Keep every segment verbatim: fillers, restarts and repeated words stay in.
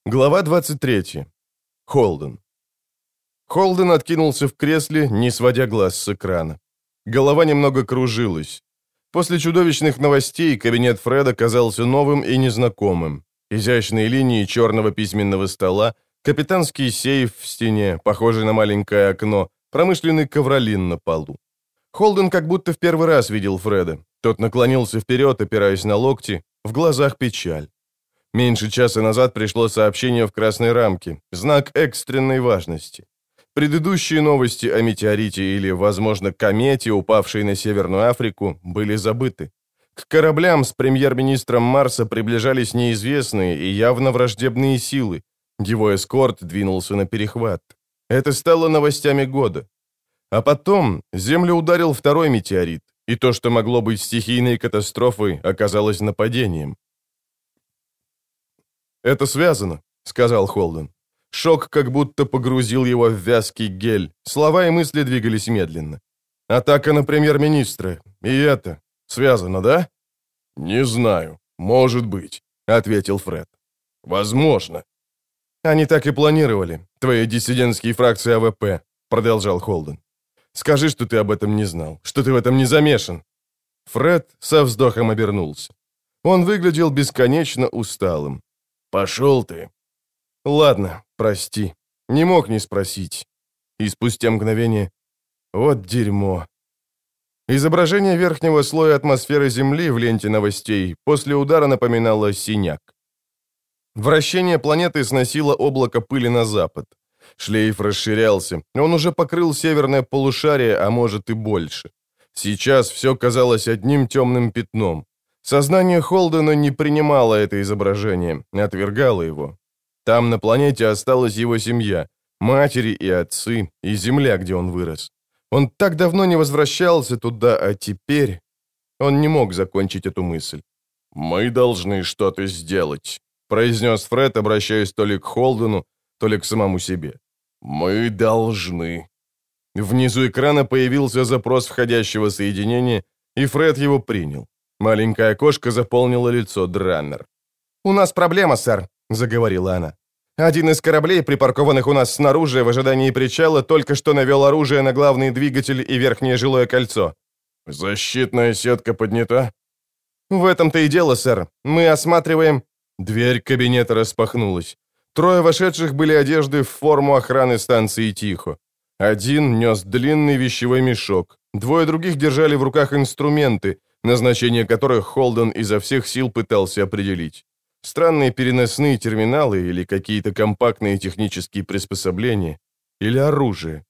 Глава двадцать третья. Холден. Холден откинулся в кресле, не сводя глаз с экрана. Голова немного кружилась. После чудовищных новостей кабинет Фреда казался новым и незнакомым. Изящные линии черного письменного стола, капитанский сейф в стене, похожий на маленькое окно, промышленный ковролин на полу. Холден как будто в первый раз видел Фреда. Тот наклонился вперед, опираясь на локти, в глазах печаль. Меньше часа назад пришло сообщение в красной рамке, знак экстренной важности. Предыдущие новости о метеорите или, возможно, комете, упавшей на Северную Африку, были забыты. К кораблям с премьер-министром Марса приближались неизвестные и явно враждебные силы. Его эскорт двинулся на перехват. Это стало новостями года. А потом Землю ударил второй метеорит, и то, что могло быть стихийной катастрофой, оказалось нападением. «Это связано», — сказал Холден. Шок как будто погрузил его в вязкий гель. Слова и мысли двигались медленно. «Атака на премьер-министра. И это связано, да?» «Не знаю. Может быть», — ответил Фред. «Возможно». «Они так и планировали. Твои диссидентские фракции АВП», — продолжал Холден. «Скажи, что ты об этом не знал, что ты в этом не замешан». Фред со вздохом обернулся. Он выглядел бесконечно усталым. «Пошел ты». «Ладно, прости. Не мог не спросить». И спустя мгновение... Вот дерьмо. Изображение верхнего слоя атмосферы Земли в ленте новостей после удара напоминало синяк. Вращение планеты сносило облако пыли на запад. Шлейф расширялся. Он уже покрыл северное полушарие, а может и больше. Сейчас все казалось одним темным пятном. Сознание Холдена не принимало это изображение, отвергало его. Там на планете осталась его семья, матери и отцы, и земля, где он вырос. Он так давно не возвращался туда, а теперь... Он не мог закончить эту мысль. «Мы должны что-то сделать», — произнес Фред, обращаясь то ли к Холдену, то ли к самому себе. «Мы должны». Внизу экрана появился запрос входящего соединения, и Фред его принял. Маленькое окошко заполнило лицо Драннер. «У нас проблема, сэр», — заговорила она. «Один из кораблей, припаркованных у нас снаружи в ожидании причала, только что навел оружие на главный двигатель и верхнее жилое кольцо». «Защитная сетка поднята?» «В этом-то и дело, сэр. Мы осматриваем...» Дверь кабинета распахнулась. Трое вошедших были одеты в форму охраны станции «Тихо». Один нес длинный вещевой мешок. Двое других держали в руках инструменты, назначение которых Холден изо всех сил пытался определить. Странные переносные терминалы или какие-то компактные технические приспособления. Или оружие.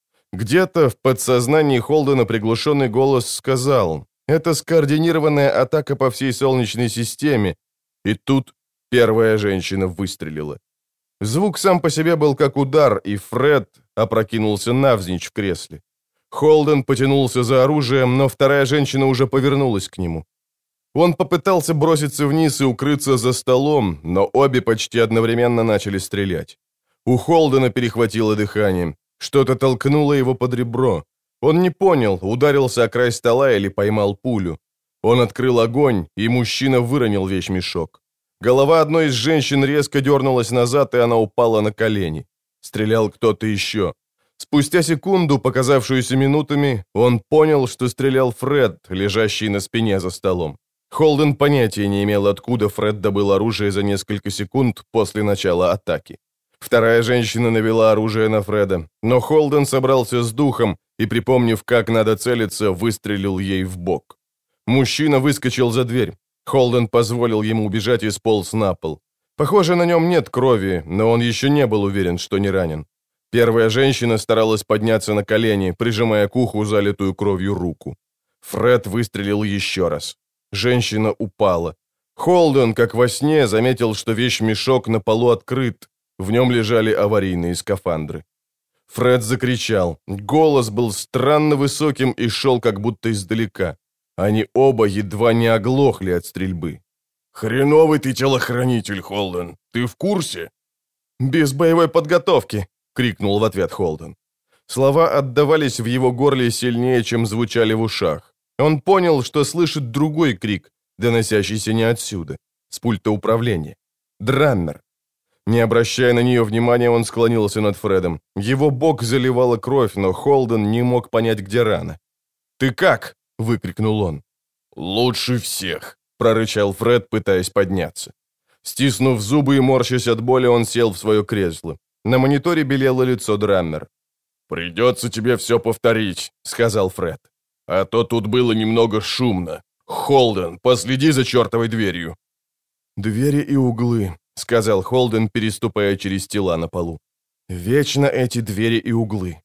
Где-то в подсознании Холдена приглушенный голос сказал: «Это скоординированная атака по всей Солнечной системе». И тут первая женщина выстрелила. Звук сам по себе был как удар, и Фред опрокинулся навзничь в кресле. Холден потянулся за оружием, но вторая женщина уже повернулась к нему. Он попытался броситься вниз и укрыться за столом, но обе почти одновременно начали стрелять. У Холдена перехватило дыхание. Что-то толкнуло его под ребро. Он не понял, ударился о край стола или поймал пулю. Он открыл огонь, и мужчина выронил вещмешок. Голова одной из женщин резко дернулась назад, и она упала на колени. Стрелял кто-то еще. Спустя секунду, показавшуюся минутами, он понял, что стрелял Фред, лежащий на спине за столом. Холден понятия не имел, откуда Фред добыл оружие за несколько секунд после начала атаки. Вторая женщина навела оружие на Фреда, но Холден собрался с духом и, припомнив, как надо целиться, выстрелил ей в бок. Мужчина выскочил за дверь. Холден позволил ему убежать и сполз на пол. Похоже, на нем нет крови, но он еще не был уверен, что не ранен. Первая женщина старалась подняться на колени, прижимая к уху залитую кровью руку. Фред выстрелил еще раз. Женщина упала. Холден, как во сне, заметил, что вещмешок на полу открыт. В нем лежали аварийные скафандры. Фред закричал. Голос был странно высоким и шел как будто издалека. Они оба едва не оглохли от стрельбы. «Хреновый ты телохранитель, Холден. Ты в курсе?» «Без боевой подготовки», — крикнул в ответ Холден. Слова отдавались в его горле сильнее, чем звучали в ушах. Он понял, что слышит другой крик, доносящийся не отсюда, с пульта управления. Драннер. Не обращая на нее внимания, он склонился над Фредом. Его бок заливала кровь, но Холден не мог понять, где рана. «Ты как?» — выкрикнул он. «Лучше всех», — прорычал Фред, пытаясь подняться. Стиснув зубы и морщась от боли, он сел в свое кресло. На мониторе белело лицо Драммер. «Придется тебе все повторить», — сказал Фред. «А то тут было немного шумно. Холден, последи за чертовой дверью». «Двери и углы», — сказал Холден, переступая через тела на полу. «Вечно эти двери и углы».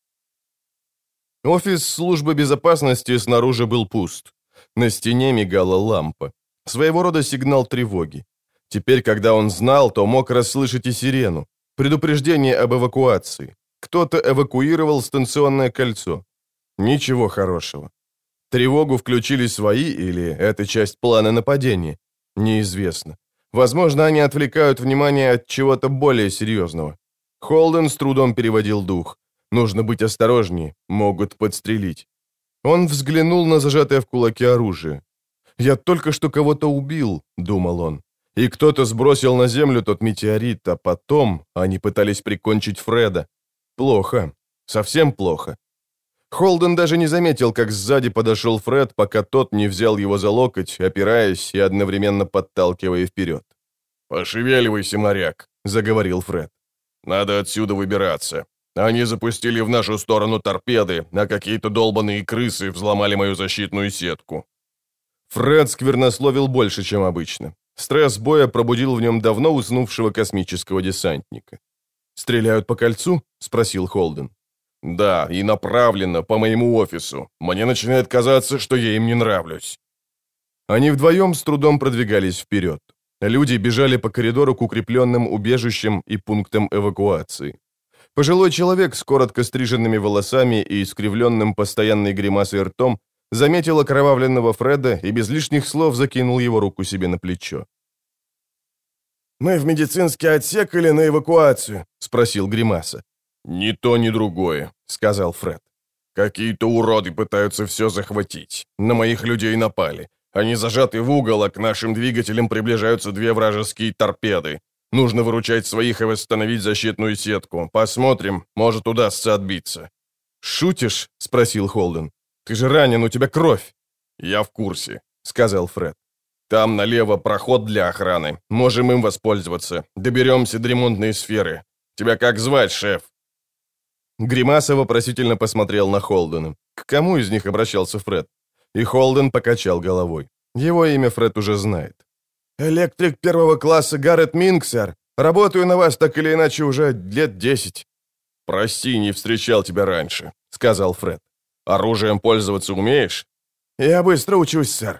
Офис службы безопасности снаружи был пуст. На стене мигала лампа. Своего рода сигнал тревоги. Теперь, когда он знал, то мог расслышать и сирену. Предупреждение об эвакуации. Кто-то эвакуировал станционное кольцо. Ничего хорошего. Тревогу включили свои или это часть плана нападения? Неизвестно. Возможно, они отвлекают внимание от чего-то более серьезного. Холден с трудом переводил дух. Нужно быть осторожнее, могут подстрелить. Он взглянул на зажатое в кулаке оружие. «Я только что кого-то убил», — думал он. «И кто-то сбросил на землю тот метеорит, а потом они пытались прикончить Фреда. Плохо. Совсем плохо». Холден даже не заметил, как сзади подошел Фред, пока тот не взял его за локоть, опираясь и одновременно подталкивая вперед. «Пошевеливайся, моряк», — заговорил Фред. «Надо отсюда выбираться. Они запустили в нашу сторону торпеды, а какие-то долбаные крысы взломали мою защитную сетку». Фред сквернословил больше, чем обычно. Стресс боя пробудил в нем давно уснувшего космического десантника. «Стреляют по кольцу?» — спросил Холден. «Да, и направленно по моему офису. Мне начинает казаться, что я им не нравлюсь». Они вдвоем с трудом продвигались вперед. Люди бежали по коридору к укрепленным убежищам и пунктам эвакуации. Пожилой человек с коротко стриженными волосами и искривленным постоянной гримасой ртом заметил окровавленного Фреда и без лишних слов закинул его руку себе на плечо. «Мы в медицинский отсек или на эвакуацию?» — спросил Гримаса. «Ни то, ни другое», — сказал Фред. «Какие-то уроды пытаются все захватить. На моих людей напали. Они зажаты в угол, а к нашим двигателям приближаются две вражеские торпеды. Нужно выручать своих и восстановить защитную сетку. Посмотрим, может, удастся отбиться». «Шутишь?» — спросил Холден. «Ты же ранен, у тебя кровь». «Я в курсе», — сказал Фред. «Там налево проход для охраны. Можем им воспользоваться. Доберемся до ремонтной сферы. Тебя как звать, шеф?» Гримаса вопросительно посмотрел на Холдена. К кому из них обращался Фред? И Холден покачал головой. Его имя Фред уже знает. «Электрик первого класса Гаррет Минг, сэр. Работаю на вас так или иначе уже лет десять». «Прости, не встречал тебя раньше», — сказал Фред. «Оружием пользоваться умеешь?» «Я быстро учусь, сэр».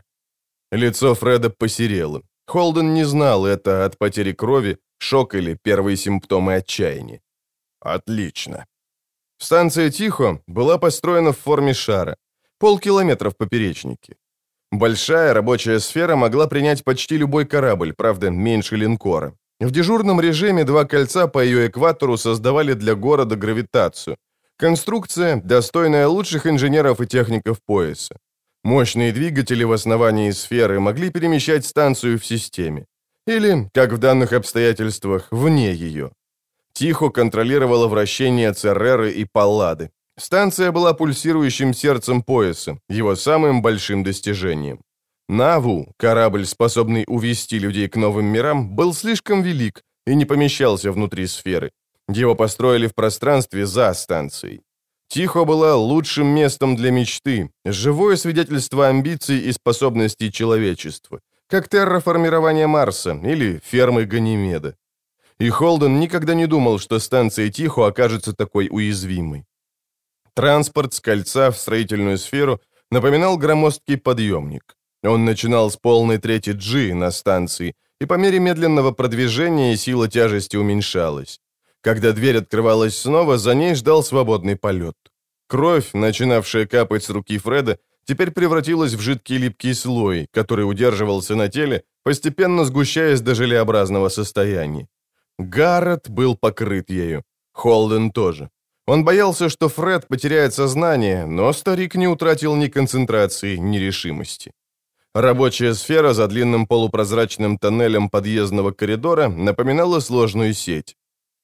Лицо Фреда посерело. Холден не знал, это от потери крови, шок или первые симптомы отчаяния. «Отлично». Станция «Тихо» была построена в форме шара, полкилометра в поперечнике. Большая рабочая сфера могла принять почти любой корабль, правда, меньше линкора. В дежурном режиме два кольца по ее экватору создавали для города гравитацию. Конструкция, достойная лучших инженеров и техников пояса. Мощные двигатели в основании сферы могли перемещать станцию в системе. Или, как в данных обстоятельствах, вне ее. Тихо контролировала вращение Цереры и Паллады. Станция была пульсирующим сердцем пояса, его самым большим достижением. Наву, корабль, способный увести людей к новым мирам, был слишком велик и не помещался внутри сферы. Его построили в пространстве за станцией. Тихо была лучшим местом для мечты, живое свидетельство амбиций и способностей человечества, как терраформирование Марса или фермы Ганимеда. И Холден никогда не думал, что станция Тихо окажется такой уязвимой. Транспорт с кольца в строительную сферу напоминал громоздкий подъемник. Он начинал с полной трети G на станции, и по мере медленного продвижения сила тяжести уменьшалась. Когда дверь открывалась снова, за ней ждал свободный полет. Кровь, начинавшая капать с руки Фреда, теперь превратилась в жидкий липкий слой, который удерживался на теле, постепенно сгущаясь до желеобразного состояния. Гаррет был покрыт ею. Холден тоже. Он боялся, что Фред потеряет сознание, но старик не утратил ни концентрации, ни решимости. Рабочая сфера за длинным полупрозрачным тоннелем подъездного коридора напоминала сложную сеть.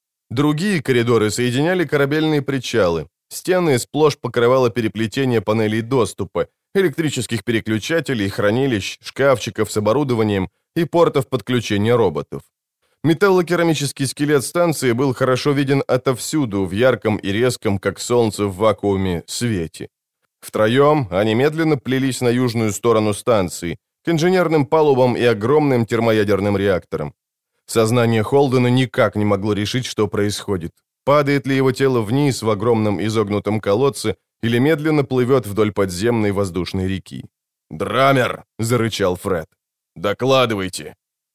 Другие коридоры соединяли корабельные причалы. Стены сплошь покрывало переплетение панелей доступа, электрических переключателей, хранилищ, шкафчиков с оборудованием и портов подключения роботов. Металлокерамический скелет станции был хорошо виден отовсюду, в ярком и резком, как солнце в вакууме, свете. Втроем они медленно плелись на южную сторону станции, к инженерным палубам и огромным термоядерным реакторам. Сознание Холдена никак не могло решить, что происходит. Падает ли его тело вниз в огромном изогнутом колодце или медленно плывет вдоль подземной воздушной реки. «Драмер!» — зарычал Фред. «Докладывайте!»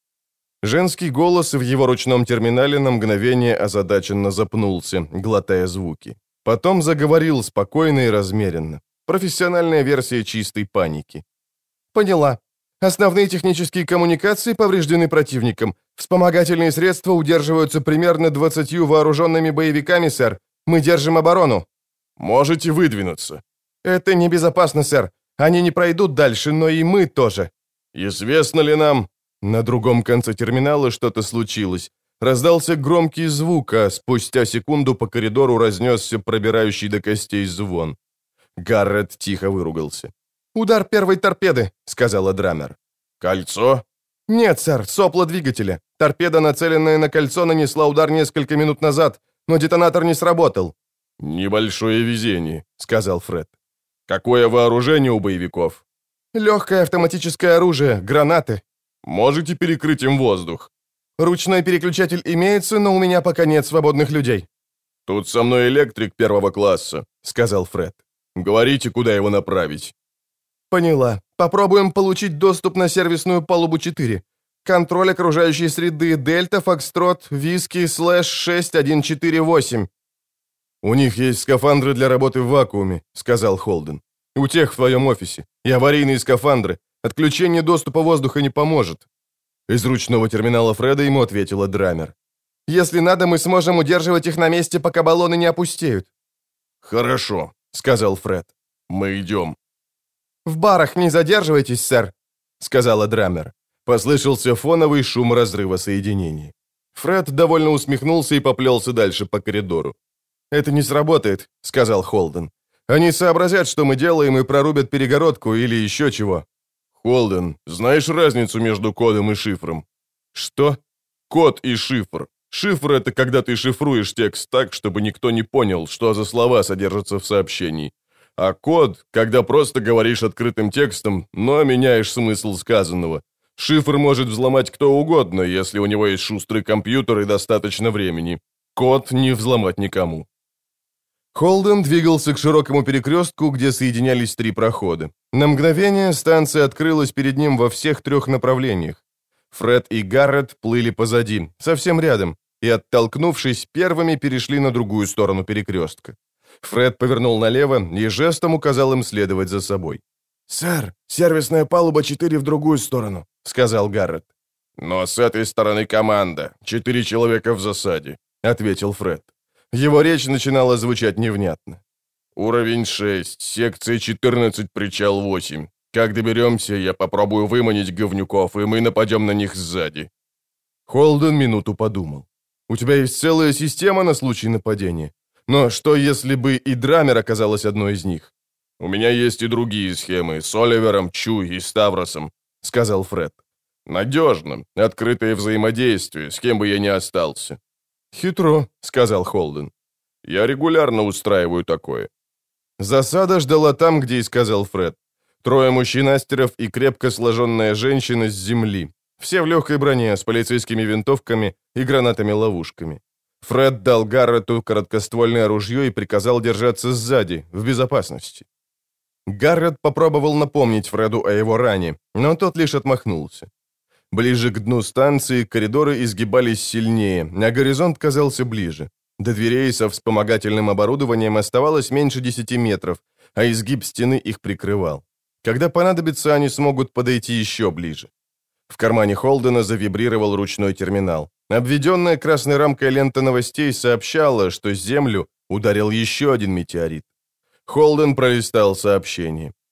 Женский голос в его ручном терминале на мгновение озадаченно запнулся, глотая звуки. Потом заговорил спокойно и размеренно. Профессиональная версия чистой паники. «Поняла. Основные технические коммуникации повреждены противником. Вспомогательные средства удерживаются примерно двадцатью вооруженными боевиками, сэр. Мы держим оборону». «Можете выдвинуться». «Это небезопасно, сэр. Они не пройдут дальше, но и мы тоже». «Известно ли нам...» На другом конце терминала что-то случилось. Раздался громкий звук, а спустя секунду по коридору разнесся пробирающий до костей звон. Гаррет тихо выругался. «Удар первой торпеды», — сказала Драмер. «Кольцо?» «Нет, сэр, сопло двигателя. Торпеда, нацеленная на кольцо, нанесла удар несколько минут назад, но детонатор не сработал». «Небольшое везение», — сказал Фред. «Какое вооружение у боевиков?» «Легкое автоматическое оружие, гранаты». «Можете перекрыть им воздух?» «Ручной переключатель имеется, но у меня пока нет свободных людей». «Тут со мной электрик первого класса», — сказал Фред. «Говорите, куда его направить». «Поняла. Попробуем получить доступ на сервисную палубу четыре. Контроль окружающей среды Дельта, Фокстрот, Виски, Слэш шесть один четыре восемь». «У них есть скафандры для работы в вакууме», — сказал Холден. «У тех в твоем офисе. И аварийные скафандры. Отключение доступа воздуха не поможет». Из ручного терминала Фреда ему ответила Драмер. «Если надо, мы сможем удерживать их на месте, пока баллоны не опустеют». «Хорошо», — сказал Фред. «Мы идем». «В барах не задерживайтесь, сэр», — сказала Драмер. Послышался фоновый шум разрыва соединений. Фред довольно усмехнулся и поплелся дальше по коридору. «Это не сработает», — сказал Холден. «Они сообразят, что мы делаем, и прорубят перегородку или еще чего». «Холден, знаешь разницу между кодом и шифром?» «Что?» «Код и шифр. Шифр — это когда ты шифруешь текст так, чтобы никто не понял, что за слова содержатся в сообщении. А код — когда просто говоришь открытым текстом, но меняешь смысл сказанного. Шифр может взломать кто угодно, если у него есть шустрый компьютер и достаточно времени. Код не взломать никому». Холден двигался к широкому перекрестку, где соединялись три прохода. На мгновение станция открылась перед ним во всех трех направлениях. Фред и Гаррет плыли позади, совсем рядом, и, оттолкнувшись, первыми перешли на другую сторону перекрестка. Фред повернул налево и жестом указал им следовать за собой. «Сэр, сервисная палуба четыре в другую сторону», — сказал Гаррет. «Но с этой стороны команда. Четыре человека в засаде», — ответил Фред. Его речь начинала звучать невнятно. «Уровень шесть, секция четырнадцать, причал восемь. Как доберемся, я попробую выманить говнюков, и мы нападем на них сзади». Холден минуту подумал. «У тебя есть целая система на случай нападения. Но что, если бы и Драмер оказалась одной из них?» «У меня есть и другие схемы, с Оливером, Чу и Ставросом», — сказал Фред. «Надежно, открытое взаимодействие, с кем бы я ни остался». «Хитро», — сказал Холден. «Я регулярно устраиваю такое». Засада ждала там, где и сказал Фред. Трое мужчин-астеров и крепко сложенная женщина с земли. Все в легкой броне, с полицейскими винтовками и гранатами-ловушками. Фред дал Гаррету короткоствольное ружье и приказал держаться сзади, в безопасности. Гаррет попробовал напомнить Фреду о его ране, но тот лишь отмахнулся. Ближе к дну станции коридоры изгибались сильнее, а горизонт казался ближе. До дверей со вспомогательным оборудованием оставалось меньше десяти метров, а изгиб стены их прикрывал. Когда понадобится, они смогут подойти еще ближе. В кармане Холдена завибрировал ручной терминал. Обведенная красной рамкой лента новостей сообщала, что Землю ударил еще один метеорит. Холден пролистал сообщение.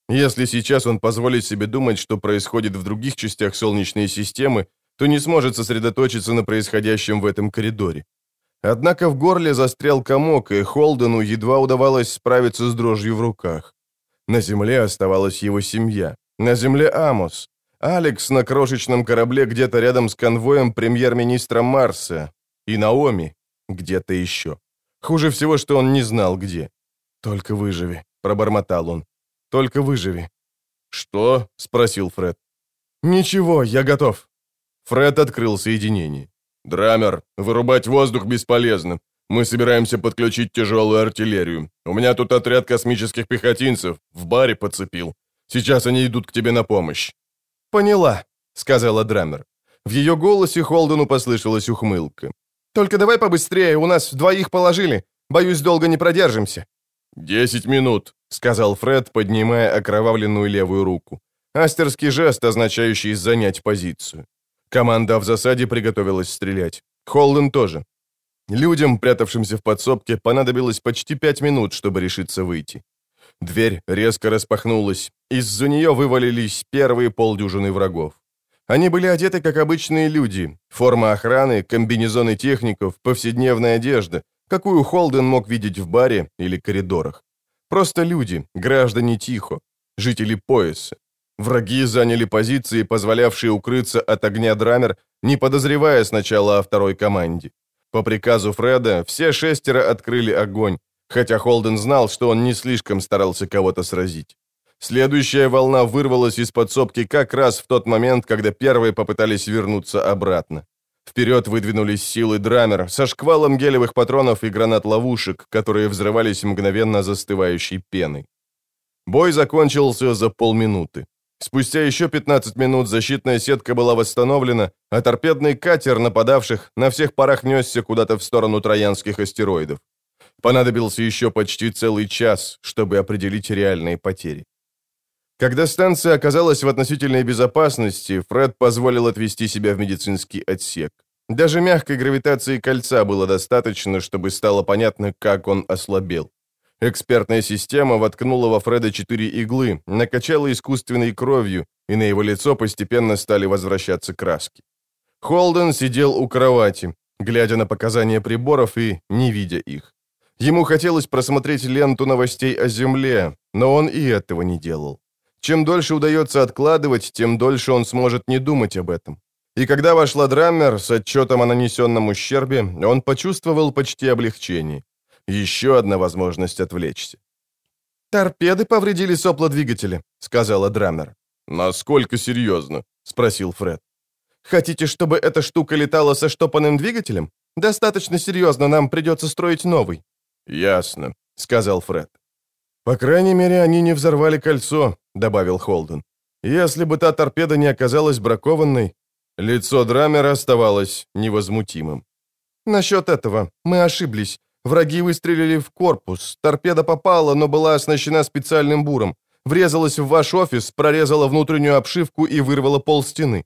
Если сейчас он позволит себе думать, что происходит в других частях Солнечной системы, то не сможет сосредоточиться на происходящем в этом коридоре. Однако в горле застрял комок, и Холдену едва удавалось справиться с дрожью в руках. На земле оставалась его семья. На земле Амос. Алекс на крошечном корабле где-то рядом с конвоем премьер-министра Марса. И Наоми где-то еще. Хуже всего, что он не знал, где. «Только выживи», — пробормотал он. «Только выживи». «Что?» — спросил Фред. «Ничего, я готов». Фред открыл соединение. «Драмер, вырубать воздух бесполезно. Мы собираемся подключить тяжелую артиллерию. У меня тут отряд космических пехотинцев. В баре подцепил. Сейчас они идут к тебе на помощь». «Поняла», — сказала Драмер. В ее голосе Холдену послышалась ухмылка. «Только давай побыстрее, у нас двоих положили. Боюсь, долго не продержимся». «Десять минут», — сказал Фред, поднимая окровавленную левую руку. Астерский жест, означающий занять позицию. Команда в засаде приготовилась стрелять. Холден тоже. Людям, прятавшимся в подсобке, понадобилось почти пять минут, чтобы решиться выйти. Дверь резко распахнулась. Из-за нее вывалились первые полдюжины врагов. Они были одеты, как обычные люди. Форма охраны, комбинезоны техников, повседневная одежда, какую Холден мог видеть в баре или коридорах. Просто люди, граждане Тихо, жители пояса. Враги заняли позиции, позволявшие укрыться от огня Драмер, не подозревая сначала о второй команде. По приказу Фреда все шестеро открыли огонь, хотя Холден знал, что он не слишком старался кого-то сразить. Следующая волна вырвалась из подсобки как раз в тот момент, когда первые попытались вернуться обратно. Вперед выдвинулись силы Драмер со шквалом гелевых патронов и гранат-ловушек, которые взрывались мгновенно застывающей пеной. Бой закончился за полминуты. Спустя еще пятнадцать минут защитная сетка была восстановлена, а торпедный катер нападавших на всех парах несся куда-то в сторону троянских астероидов. Понадобился еще почти целый час, чтобы определить реальные потери. Когда станция оказалась в относительной безопасности, Фред позволил отвезти себя в медицинский отсек. Даже мягкой гравитации кольца было достаточно, чтобы стало понятно, как он ослабел. Экспертная система воткнула во Фреда четыре иглы, накачала искусственной кровью, и на его лицо постепенно стали возвращаться краски. Холден сидел у кровати, глядя на показания приборов и не видя их. Ему хотелось просмотреть ленту новостей о Земле, но он и этого не делал. Чем дольше удается откладывать, тем дольше он сможет не думать об этом. И когда вошла Драмер с отчетом о нанесенном ущербе, он почувствовал почти облегчение. Еще одна возможность отвлечься. «Торпеды повредили сопло-двигателя», — сказала Драмер. «Насколько серьезно?» — спросил Фред. «Хотите, чтобы эта штука летала со штопанным двигателем? Достаточно серьезно, нам придется строить новый». «Ясно», — сказал Фред. «По крайней мере, они не взорвали кольцо», — добавил Холден. «Если бы та торпеда не оказалась бракованной...» Лицо Драмера оставалось невозмутимым. «Насчет этого мы ошиблись. Враги выстрелили в корпус. Торпеда попала, но была оснащена специальным буром. Врезалась в ваш офис, прорезала внутреннюю обшивку и вырвала пол стены».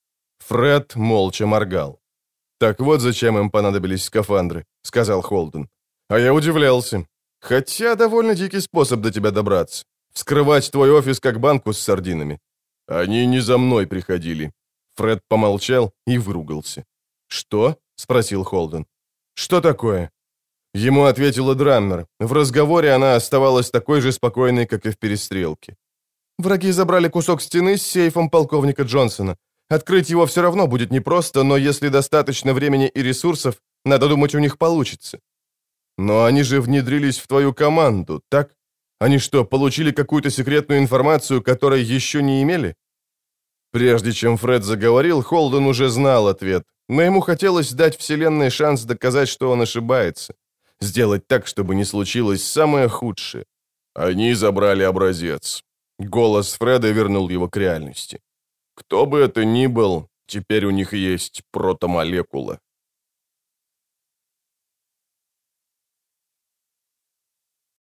Фред молча моргал. «Так вот зачем им понадобились скафандры», — сказал Холден. «А я удивлялся. Хотя довольно дикий способ до тебя добраться. Вскрывать твой офис как банку с сардинами. Они не за мной приходили». Фред помолчал и выругался. «Что?» — спросил Холден. «Что такое?» Ему ответила Драмер. В разговоре она оставалась такой же спокойной, как и в перестрелке. «Враги забрали кусок стены с сейфом полковника Джонсона. Открыть его все равно будет непросто, но если достаточно времени и ресурсов, надо думать, у них получится». «Но они же внедрились в твою команду, так? Они что, получили какую-то секретную информацию, которой еще не имели?» Прежде чем Фред заговорил, Холден уже знал ответ, но ему хотелось дать Вселенной шанс доказать, что он ошибается. Сделать так, чтобы не случилось самое худшее. Они забрали образец. Голос Фреда вернул его к реальности. Кто бы это ни был, теперь у них есть протомолекула.